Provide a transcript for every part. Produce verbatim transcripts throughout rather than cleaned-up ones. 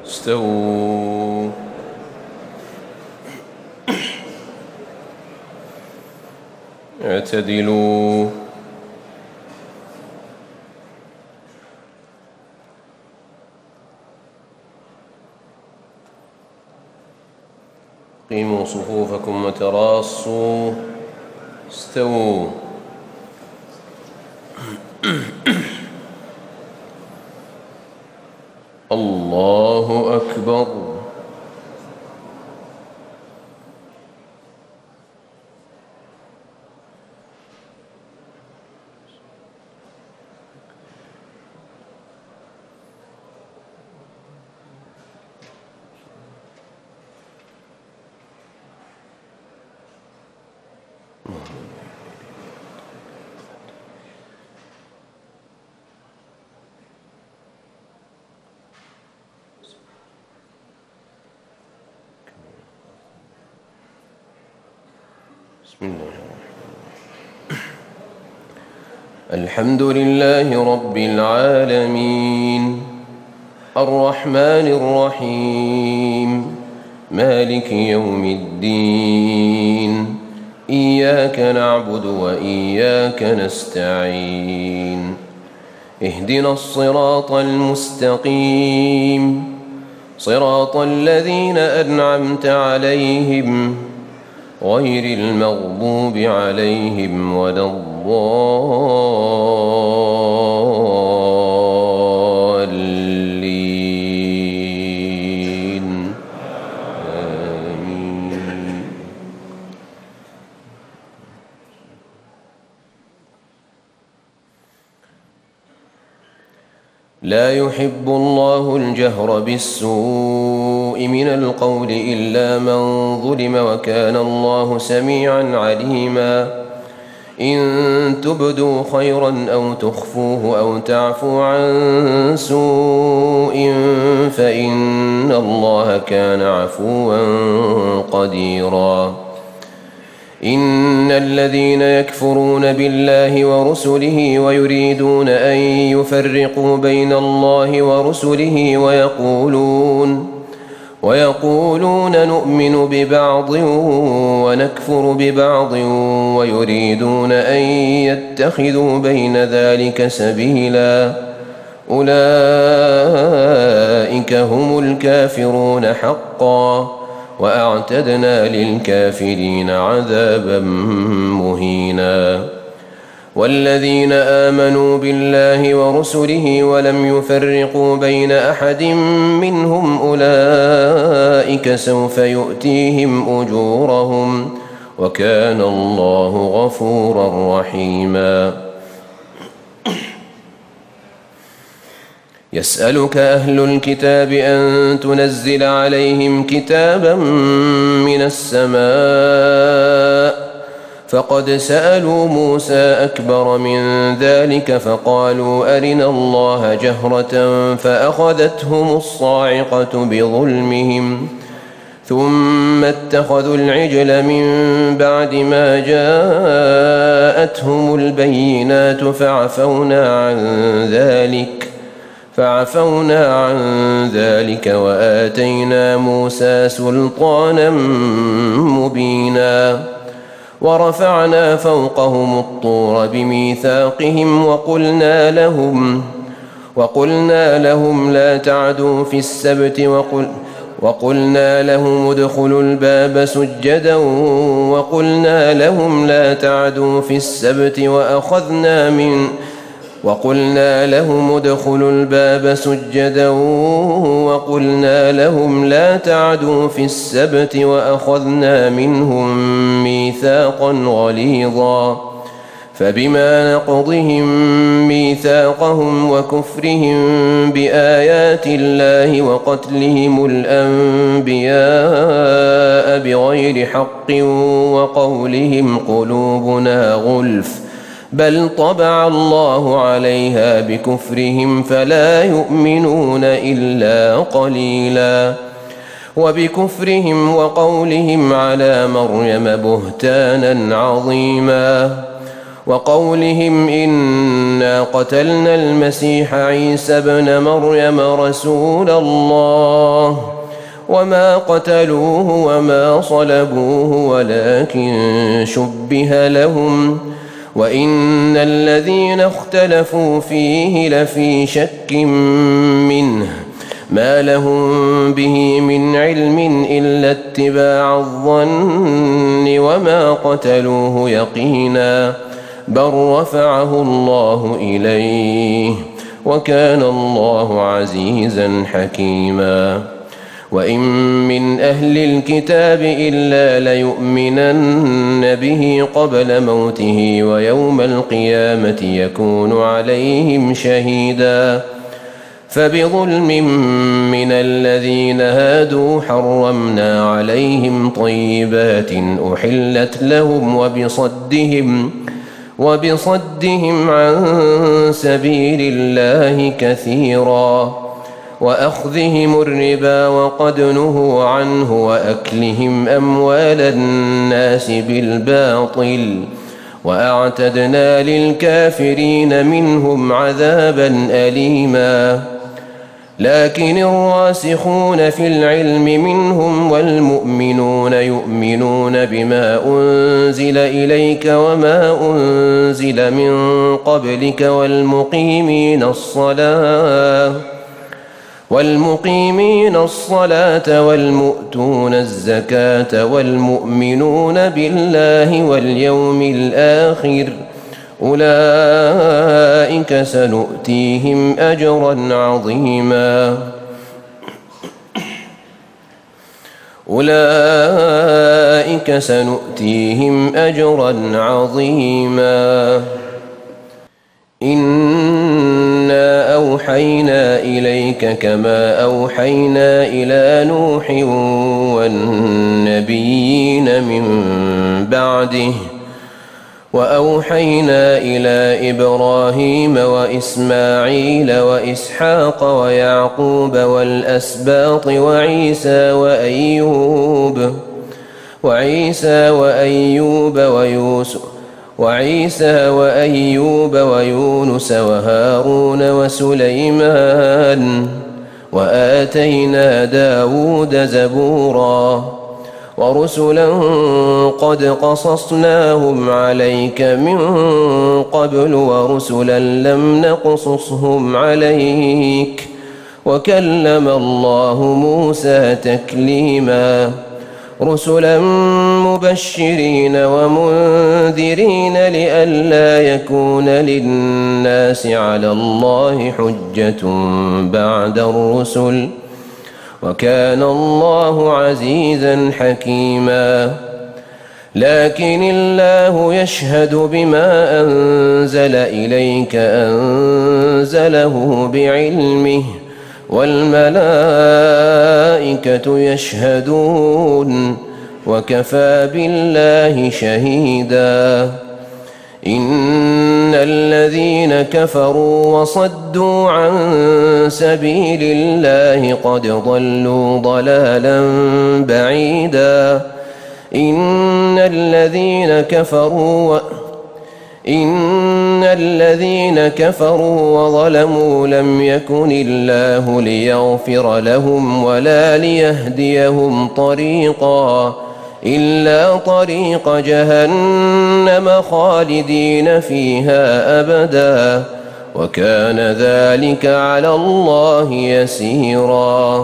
استووا. اعتدلوا. قيموا صفوفكم وتراصوا. استووا. الله أكبر. بسم الله الحمد لله رب العالمين الرحمن الرحيم مالك يوم الدين إياك نعبد وإياك نستعين اهدنا الصراط المستقيم صراط الذين أنعمت عليهم غير المغضوب عليهم ولا الضالين آمين. لا يحب الله الجهر بالسوء من القول إلا من ظلم وكان الله سميعا عليما إن تبدوا خيرا أو تخفوه أو تعفوا عن سوء فإن الله كان عفوا قديرا إن الذين يكفرون بالله ورسله ويريدون أن يفرقوا بين الله ورسله ويقولون ويقولون نؤمن ببعض ونكفر ببعض ويريدون أن يتخذوا بين ذلك سبيلا أولئك هم الكافرون حقا وأعتدنا للكافرين عذابا مهينا والذين آمنوا بالله ورسله ولم يفرقوا بين أحد منهم أولئك سوف يؤتيهم أجورهم وكان الله غفورا رحيما يسألك أهل الكتاب أن تنزل عليهم كتابا من السماء فقد سألوا موسى أكبر من ذلك فقالوا أرنا الله جهرة فأخذتهم الصاعقة بظلمهم ثم اتخذوا العجل من بعد ما جاءتهم البينات فعفونا عن ذلك فعفونا عن ذلك وآتينا موسى سلطانا مبينا ورفعنا فوقهم الطور بميثاقهم وقلنا لهم وقلنا لهم لا تعدوا في السبت وقل وقلنا لهم ادخلوا الباب سجدا وقلنا لهم لا تعدوا في السبت وأخذنا من وقلنا لهم ادخلوا الباب سجدا وقلنا لهم لا تعدوا في السبت وأخذنا منهم ميثاقا غليظا فبما نقضهم ميثاقهم وكفرهم بآيات الله وقتلهم الأنبياء بغير حق وقولهم قلوبنا غلف بل طبع الله عليها بكفرهم فلا يؤمنون إلا قليلا وبكفرهم وقولهم على مريم بهتانا عظيما وقولهم إنا وما قتلنا المسيح عيسى ابن مريم رسول الله وما قتلوه وما صلبوه ولكن شبه لهم وإن الذين اختلفوا فيه لفي شك منه ما لهم به من علم إلا اتباع الظن وما قتلوه يقينا بل رفعه الله إليه وكان الله عزيزا حكيما وإن من أهل الكتاب إلا ليؤمنن به قبل موته ويوم القيامة يكون عليهم شهيدا فبظلم من الذين هادوا حرمنا عليهم طيبات أحلت لهم وبصدهم وبصدهم عن سبيل الله كثيرا وأخذهم الربا وقد نهوا عنه وأكلهم أموال الناس بالباطل وأعتدنا للكافرين منهم عذابا أليما لكن الراسخون في العلم منهم والمؤمنون يؤمنون بما أنزل إليك وما أنزل من قبلك والمقيمين الصلاة والمقيمين الصلاة والمؤتون الزكاة والمؤمنون بالله واليوم الآخر أولئك سنؤتيهم أجرا عظيما أولئك سنؤتيهم أجرا عظيما إنا أوحينا إليك كما أوحينا إلى نوح والنبيين من بعده وأوحينا إلى إبراهيم وإسماعيل وإسحاق ويعقوب والأسباط وعيسى وأيوب وعيسى وأيوب ويوسف وعيسى وأيوب ويونس وهارون وسليمان وآتينا داود زبورا ورسلا قد قصصناهم عليك من قبل ورسلا لم نقصصهم عليك وكلم الله موسى تكليما رسلا مبشرين ومنذرين لئلا يكون للناس على الله حجة بعد الرسل وكان الله عزيزا حكيما لكن الله يشهد بما أنزل إليك أنزله بعلمه والملائكة يشهدون وكفى بالله شهيدا إن الذين كفروا وصدوا عن سبيل الله قد ضلوا ضلالا بعيدا إن الذين كفروا و إن الذين كفروا وظلموا لم يكن الله ليغفر لهم ولا ليهديهم طريقا إلا طريق جهنم خالدين فيها أبدا وكان ذلك على الله يسيرا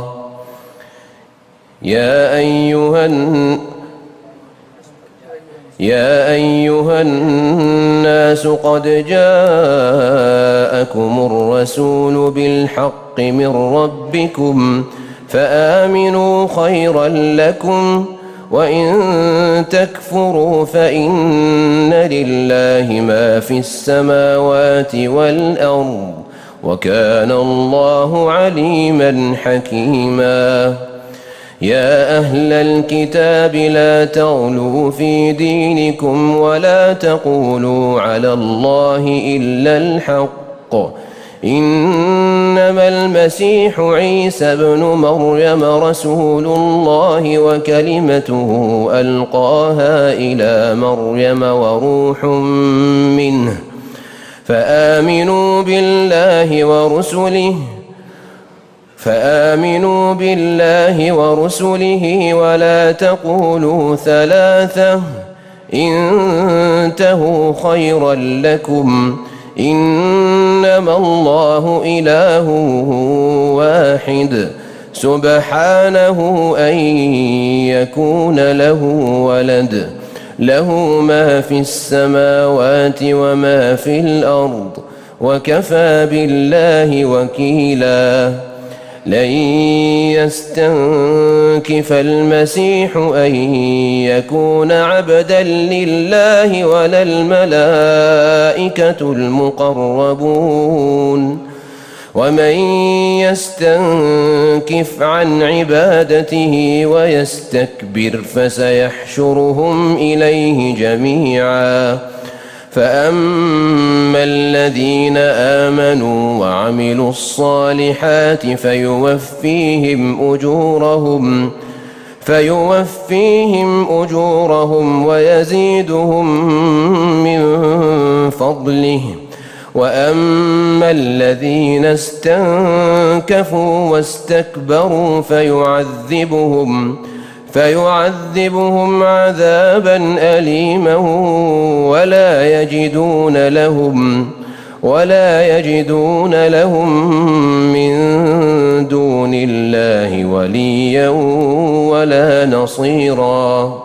يا أيها يا أيها الناس قد جاءكم الرسول بالحق من ربكم فآمنوا خيرا لكم وإن تكفروا فإن لله ما في السماوات والأرض وكان الله عليما حكيما يا أهل الكتاب لا تغلوا في دينكم ولا تقولوا على الله إلا الحق إنما المسيح عيسى ابن مريم رسول الله وكلمته ألقاها إلى مريم وروح منه فآمنوا بالله ورسله فآمنوا بالله ورسله ولا تقولوا ثلاثة انتهوا خيرا لكم إنما الله إله واحد سبحانه أن يكون له ولد له ما في السماوات وما في الأرض وكفى بالله وكيلا لن يستنكف المسيح أن يكون عبدا لله ولا الملائكة المقربون ومن يستنكف عن عبادته ويستكبر فسيحشرهم إليه جميعا فأما الذين آمنوا وعملوا الصالحات فيوفيهم أجورهم فيوفيهم أجورهم ويزيدهم من فضله وأما الذين استنكفوا واستكبروا فيعذبهم فيعذبهم عذابا أليما ولا يجدون لهم ولا يجدون لهم من دون الله وليا ولا نصيرا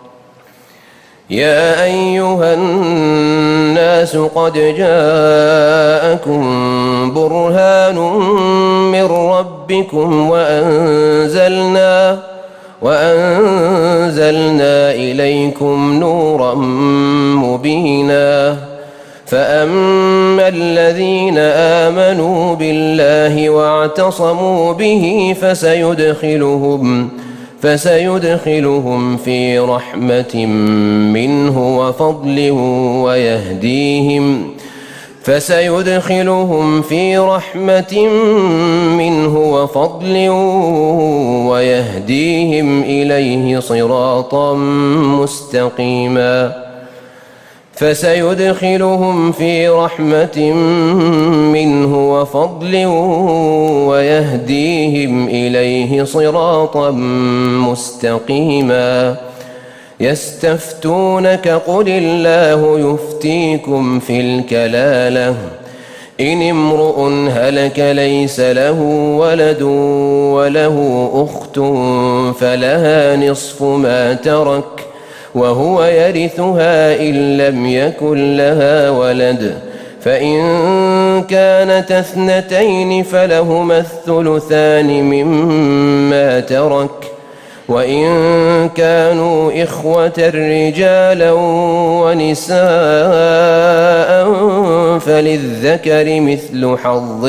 يا أيها الناس قد جاءكم برهان من ربكم وأنزلنا وأنزلنا إليكم نورا مبينا فأما الذين آمنوا بالله واعتصموا به فسيدخلهم فسيدخلهم في رحمة منه وفضل ويهديهم فسيدخلهم في رحمة منه وفضل ويهديهم إليه صراطا مستقيما فسيدخلهم في رحمة منه وفضل ويهديهم إليه صراطا مستقيما يستفتونك قل الله يفتيكم في الكلالة إن امرؤ هلك ليس له ولد وله أخت فلها نصف ما ترك وهو يرثها إن لم يكن لها ولد فإن كانت اثنتين فلهما الثلثان مما ترك وإن كانوا إخوة رجالا ونساء فللذكر مثل حظ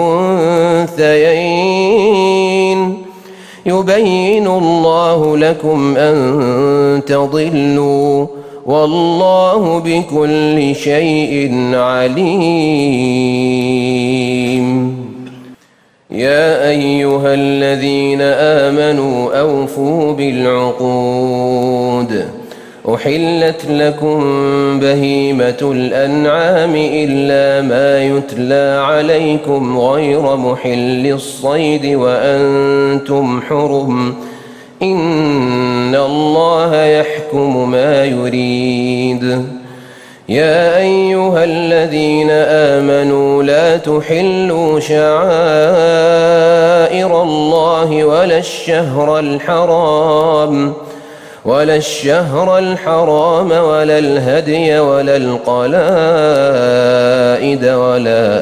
الأنثيين يبين الله لكم أن تضلوا والله بكل شيء عليم يا أيها الذين آمنوا أوفوا بالعقود أحلت لكم بهيمة الأنعام إلا ما يتلى عليكم غير محل الصيد وأنتم حرم إن الله يحكم ما يريد يا أيها الذين آمنوا لا تحلوا شعائر الله ولا الشهر الحرام ولا الشهر الحرام ولا الهدي ولا القلائد ولا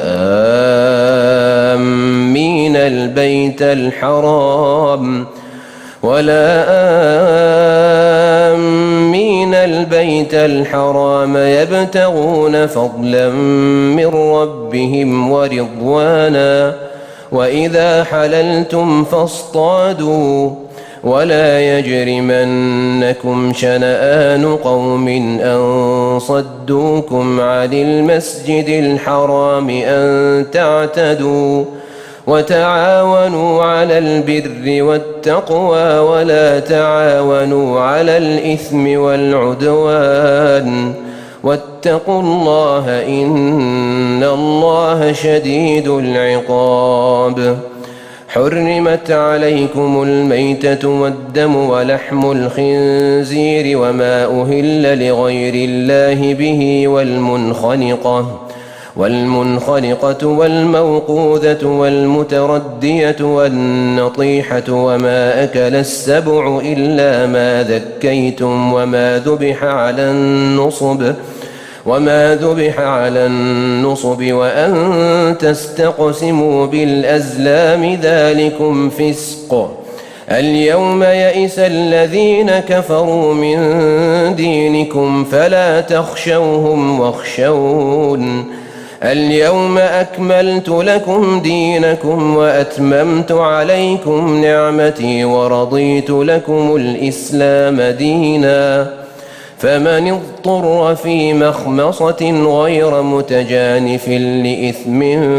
آمين البيت الحرام ولا آمين البيت الحرام يبتغون فضلا من ربهم ورضوانا وإذا حللتم فاصطادوا ولا يجرمنكم شنآن قوم أن صدوكم عن المسجد الحرام أن تعتدوا وتعاونوا على البر والتقوى ولا تعاونوا على الإثم والعدوان واتقوا الله إن الله شديد العقاب. حرمت عليكم الميتة والدم ولحم الخنزير وما أهل لغير الله به والمنخنقة والمنخنقة والموقوذة والمتردية والنطيحة وما أكل السبع إلا ما ذكيتم وما ذبح على النصب وما ذبح على النصب وأن تستقسموا بالأزلام ذلكم فسق. اليوم يئس الذين كفروا من دينكم فلا تخشوهم واخشون. اليوم أكملت لكم دينكم وأتممت عليكم نعمتي ورضيت لكم الإسلام دينا. فمن اضطر في مخمصة غير متجانف لإثم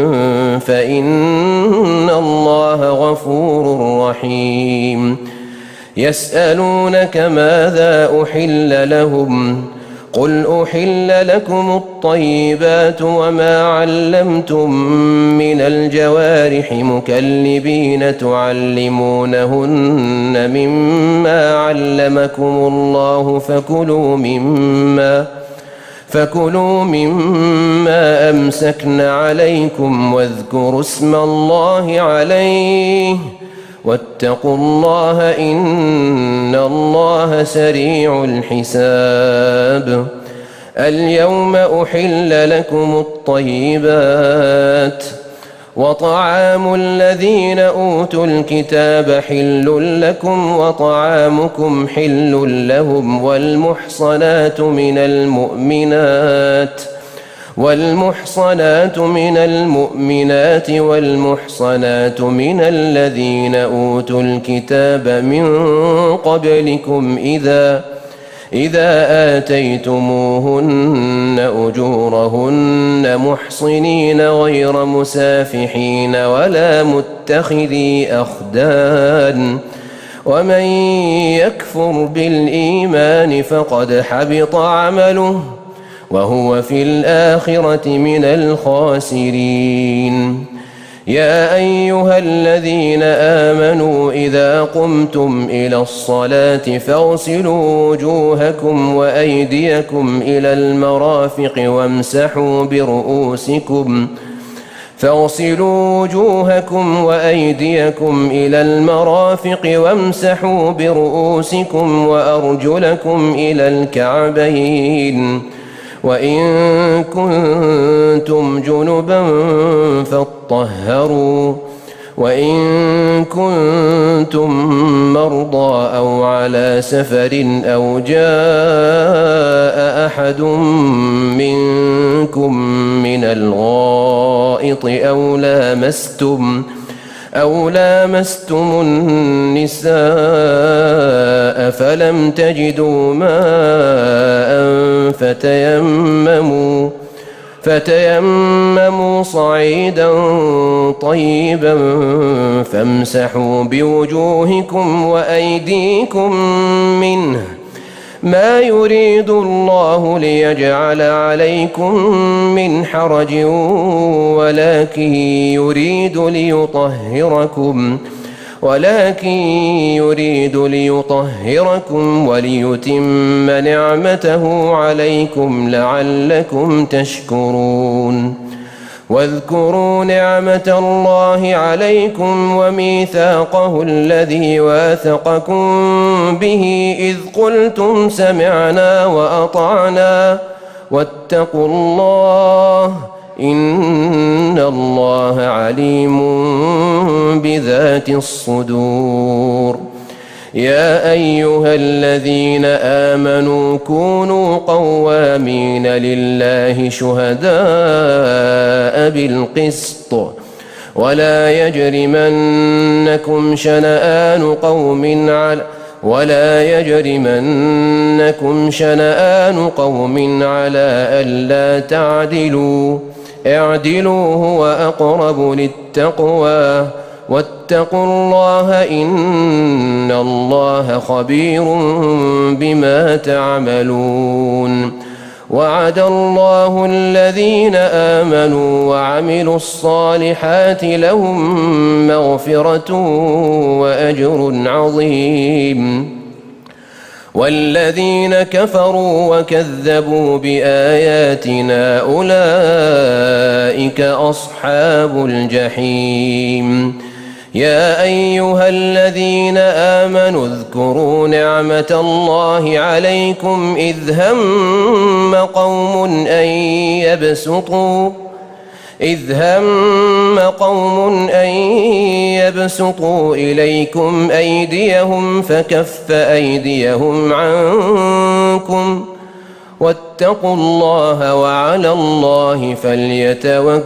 فإن الله غفور رحيم. يسألونك ماذا أحل لهم قل أحل لكم الطيبات وما علمتم من الجوارح مكلبين تعلمونهن مما علمكم الله فكلوا مما فكلوا مما أمسكن عليكم واذكروا اسم الله عليه واتقوا الله إن الله سريع الحساب. اليوم أحل لكم الطيبات وطعام الذين أوتوا الكتاب حل لكم وطعامكم حل لهم والمحصنات من المؤمنات والمحصنات من المؤمنات والمحصنات من الذين أوتوا الكتاب من قبلكم إذا إذا آتيتموهن أجورهن محصنين غير مسافحين ولا متخذي أخدان ومن يكفر بالإيمان فقد حبط عمله وهو في الآخرة من الخاسرين. يا أيها الذين آمنوا إذا قمتم إلى الصلاة فاغسلوا وجوهكم وأيديكم إلى المرافق وامسحوا برؤوسكم فاغسلوا وجوهكم وأيديكم إلى المرافق وامسحوا برؤوسكم وأرجلكم إلى الكعبين وإن كنتم جنبا فاطهروا وإن كنتم مرضى أو على سفر أو جاء أحد منكم من الغائط أو لامستم أو لامستم النساء فلم تجدوا ماء فتيمموا فتيمموا صعيدا طيبا فامسحوا بوجوهكم وأيديكم منه ما يريد الله ليجعل عليكم من حرج ولكن يريد ليطهركم ولكن يريد ليطهركم وليتم نعمته عليكم لعلكم تشكرون. واذكروا نعمة الله عليكم وميثاقه الذي واثقكم به إذ قلتم سمعنا وأطعنا واتقوا الله إن الله عليم بذات الصدور. يا أيها الذين آمنوا كونوا قوامين لله شهداء بالقسط ولا يجرمنكم شنآن قوم على ولا يجرمنكم شنآن قوم على ألا تعدلوا اعدلوا هو أقرب للتقوى واتقوا الله إن الله خبير بما تعملون. وعد الله الذين آمنوا وعملوا الصالحات لهم مغفرة وأجر عظيم والذين كفروا وكذبوا بآياتنا أولئك أصحاب الجحيم يا أيها الذين آمنوا اذكروا نعمة الله عليكم إذ هم قوم أن يبسطوا إذ هم قوم أن يبسطوا إليكم أيديهم فكف أيديهم عنكم واتقوا الله وعلى الله فليتوكل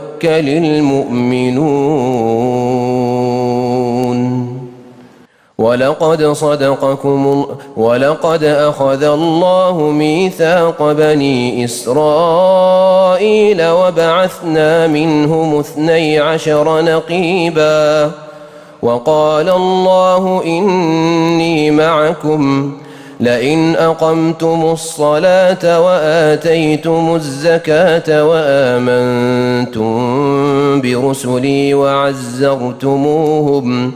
المؤمنون ولقد صدقكم ولقد أخذ الله ميثاق بني إسرائيل وبعثنا منهم اثني عشر نقيبا وقال الله إني معكم لئن أقمتم الصلاة وآتيتم الزكاة وآمنتم برسلي وعزرتموهم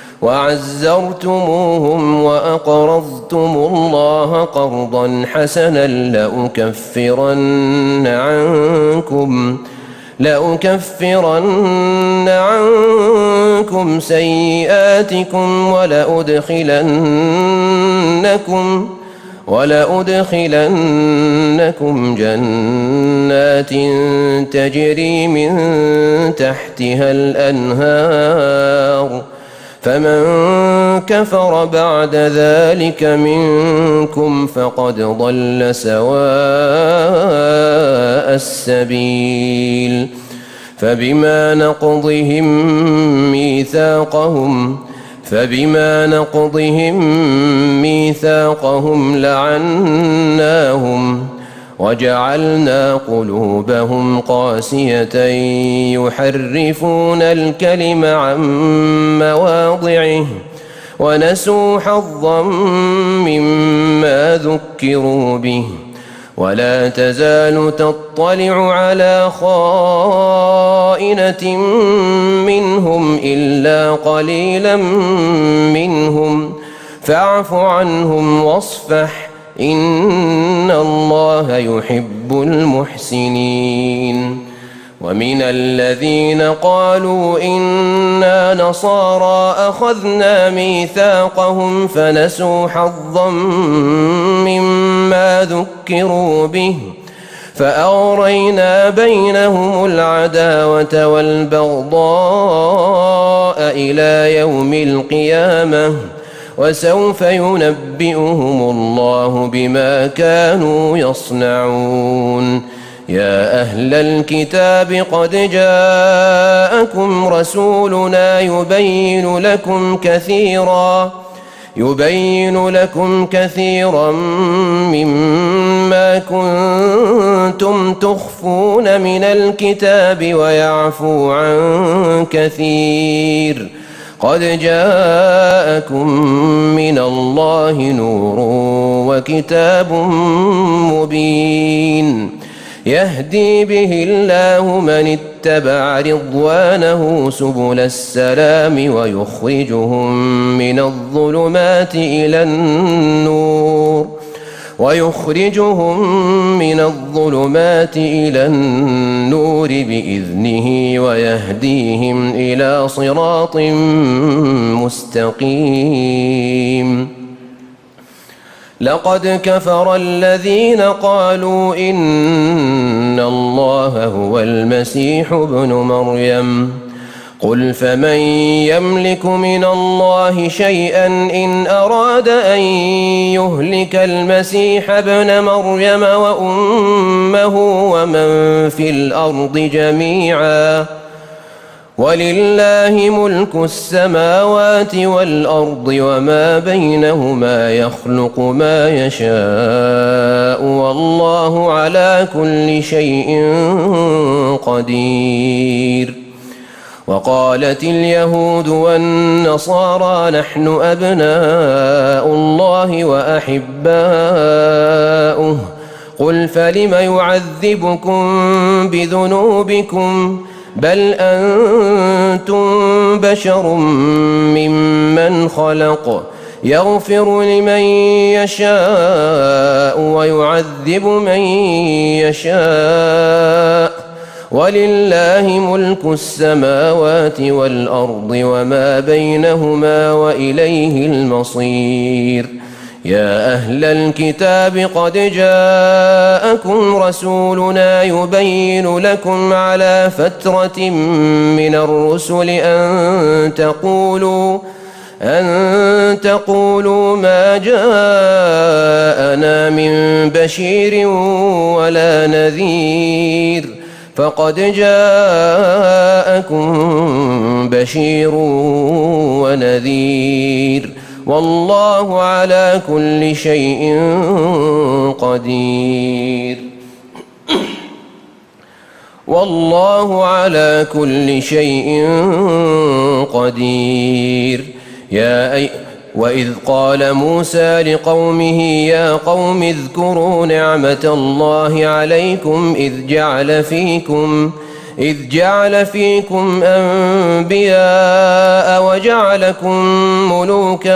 وعزرتموهم وأقرضتم الله قرضا حسنا لأكفرن عنكم لأكفرن عنكم سيئاتكم ولأدخلنكم ولأدخلنكم جنات تجري من تحتها الأنهار فمن كفر بعد ذلك منكم فقد ضل سواء السبيل فبما نقضهم ميثاقهم فبما نقضهم ميثاقهم لعناهم وجعلنا قلوبهم قاسية يحرفون الكلم عن مواضعه ونسوا حظا مما ذكروا به ولا تزال تطلع على خائنة منهم إلا قليلا منهم فاعف عنهم واصفح إن الله يحب المحسنين ومن الذين قالوا إنا نصارى أخذنا ميثاقهم فنسوا حظا مما ذكروا به فأغرينا بينهم العداوة والبغضاء إلى يوم القيامة وسوف ينبئهم الله بما كانوا يصنعون يا أهل الكتاب قد جاءكم رسولنا يبين لكم كثيرا يبين لكم كثيرا مما كنتم تخفون من الكتاب ويعفو عن كثير قد جاءكم من الله نور وكتاب مبين يهدي به الله من اتبع رضوانه سبل السلام ويخرجهم من الظلمات إلى النور ويخرجهم من الظلمات إلى النور بإذنه ويهديهم إلى صراط مستقيم لقد كفر الذين قالوا إن الله هو المسيح ابن مريم قل فمن يملك من الله شيئا إن أراد أن يهلك المسيح ابن مريم وأمه ومن في الأرض جميعا ولله ملك السماوات والأرض وما بينهما يخلق ما يشاء والله على كل شيء قدير وقالت اليهود والنصارى نحن أبناء الله وأحباؤه قل فلم يعذبكم بذنوبكم بل أنتم بشر ممن خلق يغفر لمن يشاء ويعذب من يشاء ولله ملك السماوات والأرض وما بينهما وإليه المصير. يا أهل الكتاب قد جاءكم رسولنا يبين لكم على فترة من الرسل أن تقولوا أن تقولوا ما جاءنا من بشير ولا نذير فقد جاءكم بشير ونذير والله على كل شيء قدير. والله على كل شيء قدير. يا أي وإذ قال موسى لقومه يا قوم اذكروا نعمة الله عليكم إذ جعل فيكم إذ جعل فيكم أنبياء وجعلكم ملوكا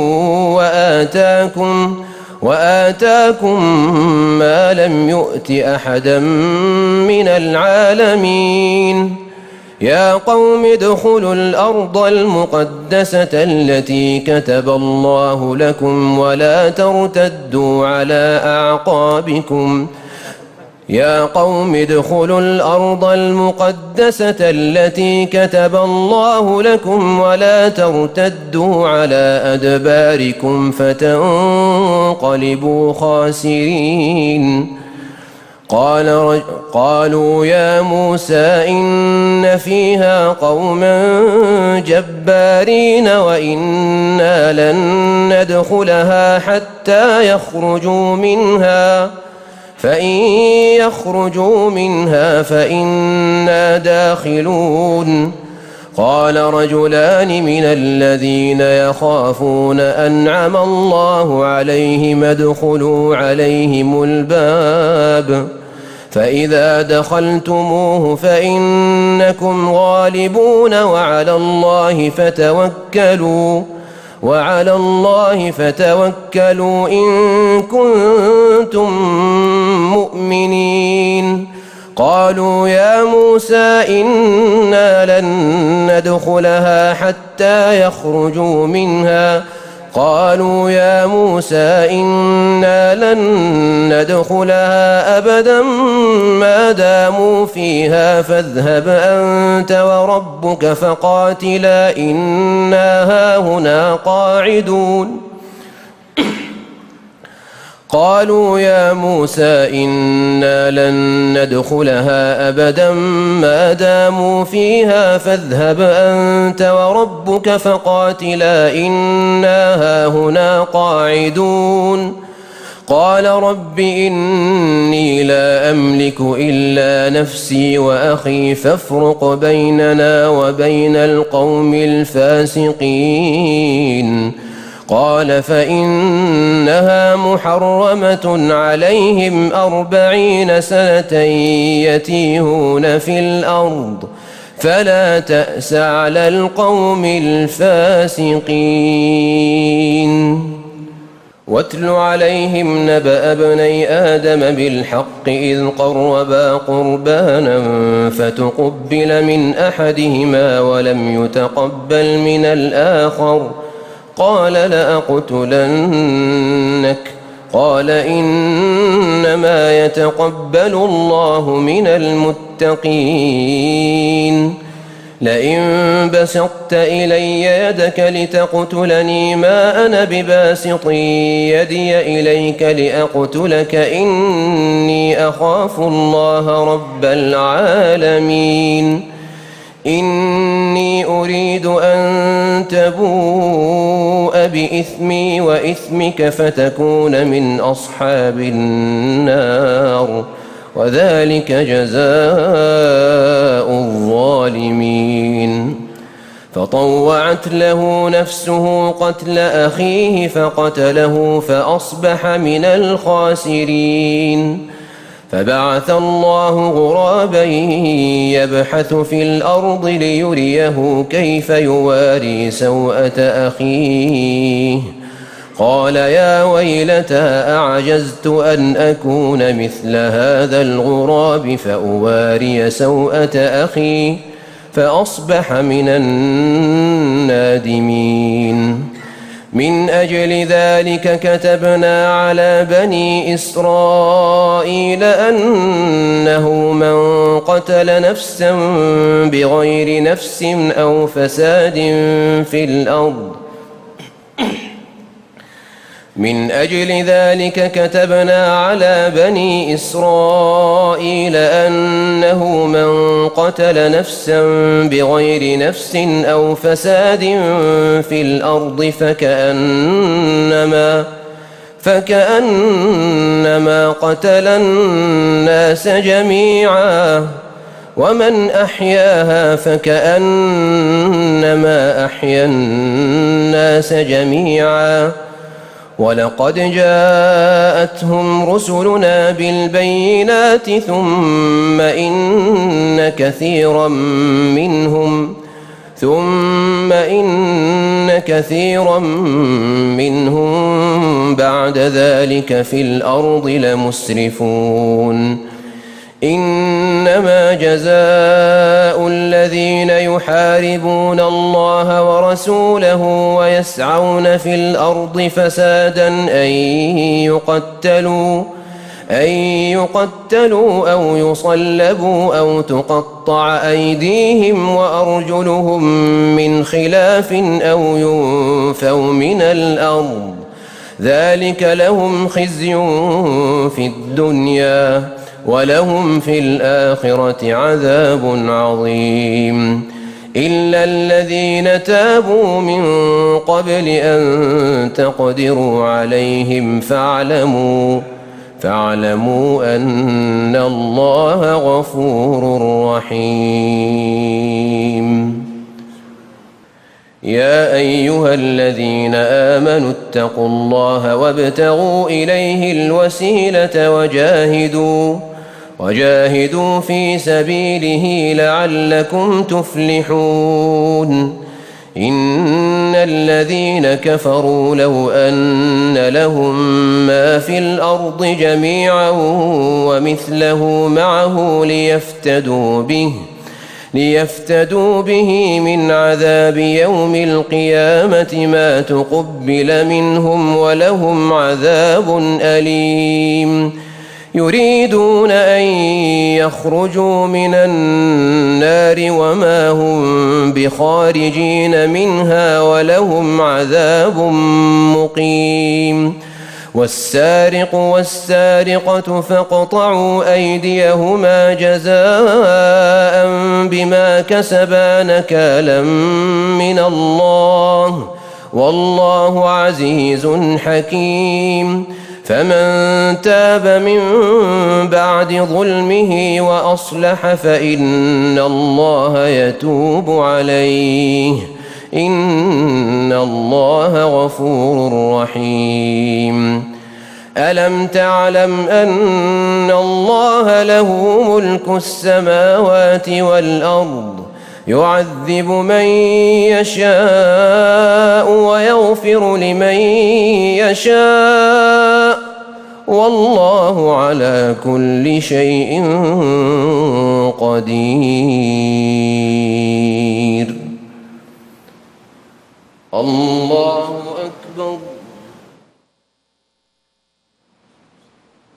وآتاكم وآتاكم ما لم يؤت أحدا من العالمين. يا قوم ادخلوا الأرض المقدسة التي كتب الله لكم ولا ترتدوا على أعقابكم يا قوم ادخلوا الأرض المقدسة التي كتب الله لكم ولا ترتدوا على أدباركم فتنقلبوا خاسرين. قال رج... قالوا يا موسى إن فيها قوما جبارين وإنا لن ندخلها حتى يخرجوا منها فإن يخرجوا منها فإنا داخلون. قال رجلان من الذين يخافون أنعم الله عليهم ادخلوا عليهم الباب فإذا دخلتموه فإنكم غالبون وعلى الله فتوكلوا وعلى الله فتوكلوا إن كنتم مؤمنين. قالوا يا موسى إنا لن ندخلها حتى يخرجوا منها قالوا يا موسى إنا لن ندخلها أبدا ما داموا فيها فاذهب أنت وربك فقاتلا إنا هاهنا قاعدون. قالوا يا موسى إنا لن ندخلها أبدا ما داموا فيها فاذهب أنت وربك فقاتلا إنا هاهنا قاعدون. قال رب إني لا أملك إلا نفسي وأخي فافرق بيننا وبين القوم الفاسقين. قال فإنها محرمة عليهم أربعين سنة يتيهون في الأرض فلا تأس على القوم الفاسقين. واتل عليهم نبأ ابني آدم بالحق إذ قربا قربانا فتقبل من أحدهما ولم يتقبل من الآخر قال لأقتلنك قال إنما يتقبل الله من المتقين. لئن بسطت إلي يدك لتقتلني ما أنا بباسط يدي إليك لأقتلك إني أخاف الله رب العالمين. إني أريد أن تبوء بإثمي وإثمك فتكون من أصحاب النار وذلك جزاء الظالمين. فطوعت له نفسه قتل أخيه فقتله فأصبح من الخاسرين. فبعث الله غرابا يبحث في الأرض ليريه كيف يواري سوءة أخيه قال يا ويلتى أعجزت أن أكون مثل هذا الغراب فأواري سوءة أخي فأصبح من النادمين. من أجل ذلك كتبنا على بني إسرائيل أنه من قتل نفسا بغير نفس أو فساد في الأرض من أجل ذلك كتبنا على بني إسرائيل أنه من قتل نفسا بغير نفس أو فساد في الأرض فكأنما فكأنما قتل الناس جميعا ومن أحياها فكأنما أحيا الناس جميعا. ولقد جاءتهم رسلنا بالبينات ثم إن كثيرا منهم ثم إن كثيرا منهم بعد ذلك في الأرض لمسرفون. إنما جزاء الذين يحاربون الله ورسوله ويسعون في الأرض فسادا أن يقتلوا أن يقتلوا أو يصلبوا أو تقطع أيديهم وأرجلهم من خلاف أو ينفوا من الأرض ذلك لهم خزي في الدنيا ولهم في الآخرة عذاب عظيم. إلا الذين تابوا من قبل أن تقدروا عليهم فاعلموا فاعلموا أن الله غفور رحيم. يا أيها الذين آمنوا اتقوا الله وابتغوا إليه الوسيلة وجاهدوا وجاهدوا في سبيله لعلكم تفلحون. إن الذين كفروا لو أن لهم ما في الأرض جميعا ومثله معه ليفتدوا به ليفتدوا به من عذاب يوم القيامة ما تقبل منهم ولهم عذاب أليم. يريدون أن يخرجوا من النار وما هم بخارجين منها ولهم عذاب مقيم. والسارق والسارقة فاقطعوا أيديهما جزاء بما كسبا نكالا من الله والله عزيز حكيم. فمن تاب من بعد ظلمه وأصلح فإن الله يتوب عليه إن الله غفور رحيم. ألم تعلم أن الله له ملك السماوات والأرض يعذب من يشاء ويغفر لمن يشاء والله على كل شيء قدير. الله أكبر.